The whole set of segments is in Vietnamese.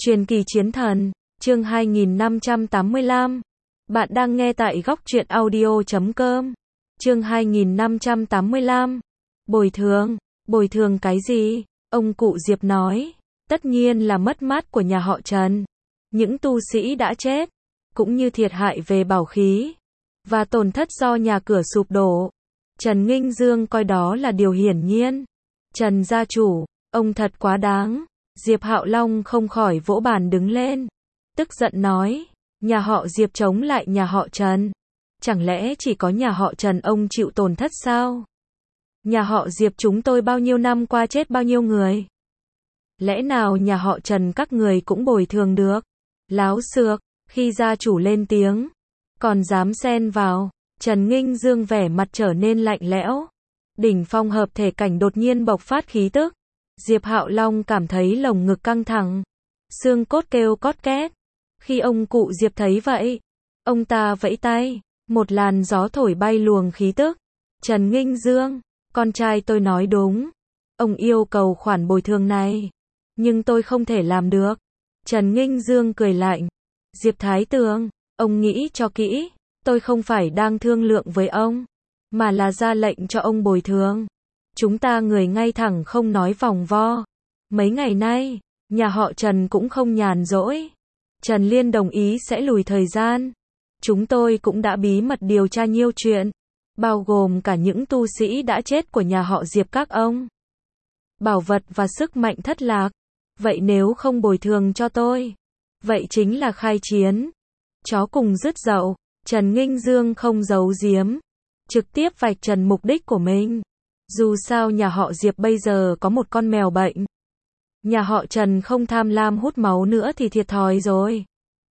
Truyền kỳ chiến thần, chương 2585. Bạn đang nghe tại góc truyện audio.com. Chương 2585. Bồi thường cái gì? Ông cụ Diệp nói, tất nhiên là mất mát của nhà họ Trần. Những tu sĩ đã chết, cũng như thiệt hại về bảo khí, và tổn thất do nhà cửa sụp đổ. Trần Nghinh Dương coi đó là điều hiển nhiên. Trần gia chủ, ông thật quá đáng. Diệp Hạo Long không khỏi vỗ bàn đứng lên, tức giận nói, nhà họ Diệp chống lại nhà họ Trần. Chẳng lẽ chỉ có nhà họ Trần ông chịu tổn thất sao? Nhà họ Diệp chúng tôi bao nhiêu năm qua chết bao nhiêu người? Lẽ nào nhà họ Trần các người cũng bồi thường được? Láo xược, khi gia chủ lên tiếng, còn dám xen vào. Trần Nghinh Dương vẻ mặt trở nên lạnh lẽo. Đỉnh phong hợp thể cảnh đột nhiên bộc phát khí tức. Diệp Hạo Long cảm thấy lồng ngực căng thẳng, xương cốt kêu cót két. Khi ông cụ Diệp thấy vậy, ông ta vẫy tay, một làn gió thổi bay luồng khí tức. Trần Nghinh Dương, con trai tôi nói đúng. Ông yêu cầu khoản bồi thường này, nhưng tôi không thể làm được. Trần Nghinh Dương cười lạnh. Diệp Thái Tường, ông nghĩ cho kỹ, tôi không phải đang thương lượng với ông, mà là ra lệnh cho ông bồi thường. Chúng ta người ngay thẳng không nói vòng vo. Mấy ngày nay, nhà họ Trần cũng không nhàn rỗi. Trần Liên đồng ý sẽ lùi thời gian. Chúng tôi cũng đã bí mật điều tra nhiều chuyện, bao gồm cả những tu sĩ đã chết của nhà họ Diệp các ông. Bảo vật và sức mạnh thất lạc. Vậy nếu không bồi thường cho tôi, vậy chính là khai chiến. Chó cùng rứt dậu. Trần Nghinh Dương không giấu giếm, trực tiếp vạch trần mục đích của mình. Dù sao nhà họ Diệp bây giờ có một con mèo bệnh. Nhà họ Trần không tham lam hút máu nữa thì thiệt thòi rồi.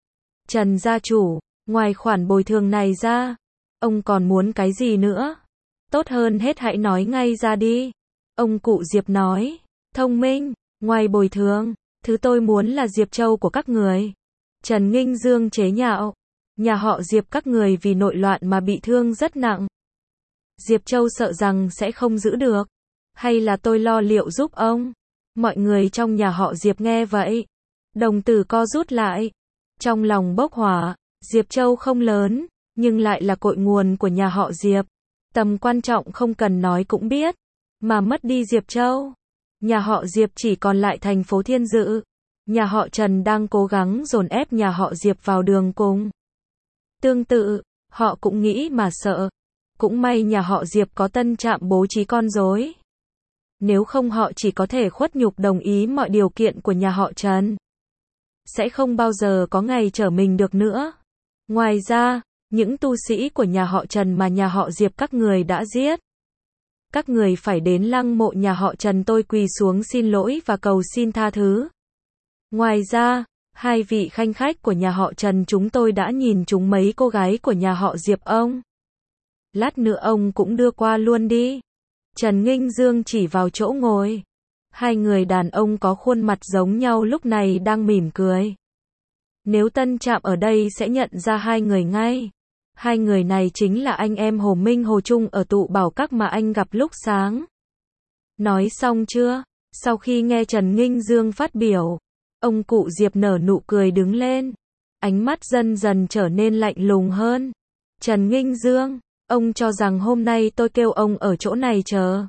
Trần gia chủ, ngoài khoản bồi thường này ra, ông còn muốn cái gì nữa? Tốt hơn hết hãy nói ngay ra đi. Ông cụ Diệp nói, thông minh, ngoài bồi thường, thứ tôi muốn là Diệp Châu của các người. Trần Nghinh Dương chế nhạo, nhà họ Diệp các người vì nội loạn mà bị thương rất nặng. Diệp Châu sợ rằng sẽ không giữ được, hay là tôi lo liệu giúp ông? Mọi người trong nhà họ Diệp nghe vậy, đồng tử co rút lại, trong lòng bốc hỏa. Diệp Châu không lớn, nhưng lại là cội nguồn của nhà họ Diệp. Tầm quan trọng không cần nói cũng biết, mà mất đi Diệp Châu, nhà họ Diệp chỉ còn lại thành phố Thiên Dự. Nhà họ Trần đang cố gắng dồn ép nhà họ Diệp vào đường cùng. Tương tự, họ cũng nghĩ mà sợ. Cũng may nhà họ Diệp có Tân Trạm bố trí con rối. Nếu không họ chỉ có thể khuất nhục đồng ý mọi điều kiện của nhà họ Trần. Sẽ không bao giờ có ngày trở mình được nữa. Ngoài ra, những tu sĩ của nhà họ Trần mà nhà họ Diệp các người đã giết, các người phải đến lăng mộ nhà họ Trần tôi quỳ xuống xin lỗi và cầu xin tha thứ. Ngoài ra, hai vị khanh khách của nhà họ Trần chúng tôi đã nhìn trúng mấy cô gái của nhà họ Diệp ông. Lát nữa ông cũng đưa qua luôn đi. Trần Nghinh Dương chỉ vào chỗ ngồi. Hai người đàn ông có khuôn mặt giống nhau lúc này đang mỉm cười. Nếu Tân Trạm ở đây sẽ nhận ra hai người ngay. Hai người này chính là anh em Hồ Minh Hồ Trung ở tụ bảo các mà anh gặp lúc sáng. Nói xong chưa? Sau khi nghe Trần Nghinh Dương phát biểu, ông cụ Diệp nở nụ cười đứng lên. Ánh mắt dần dần trở nên lạnh lùng hơn. Trần Nghinh Dương, ông cho rằng hôm nay tôi kêu ông ở chỗ này chờ,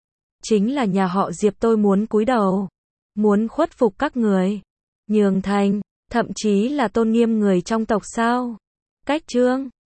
chính là nhà họ Diệp tôi muốn cúi đầu, muốn khuất phục các người, nhường thành, thậm chí là tôn nghiêm người trong tộc sao? Cách chương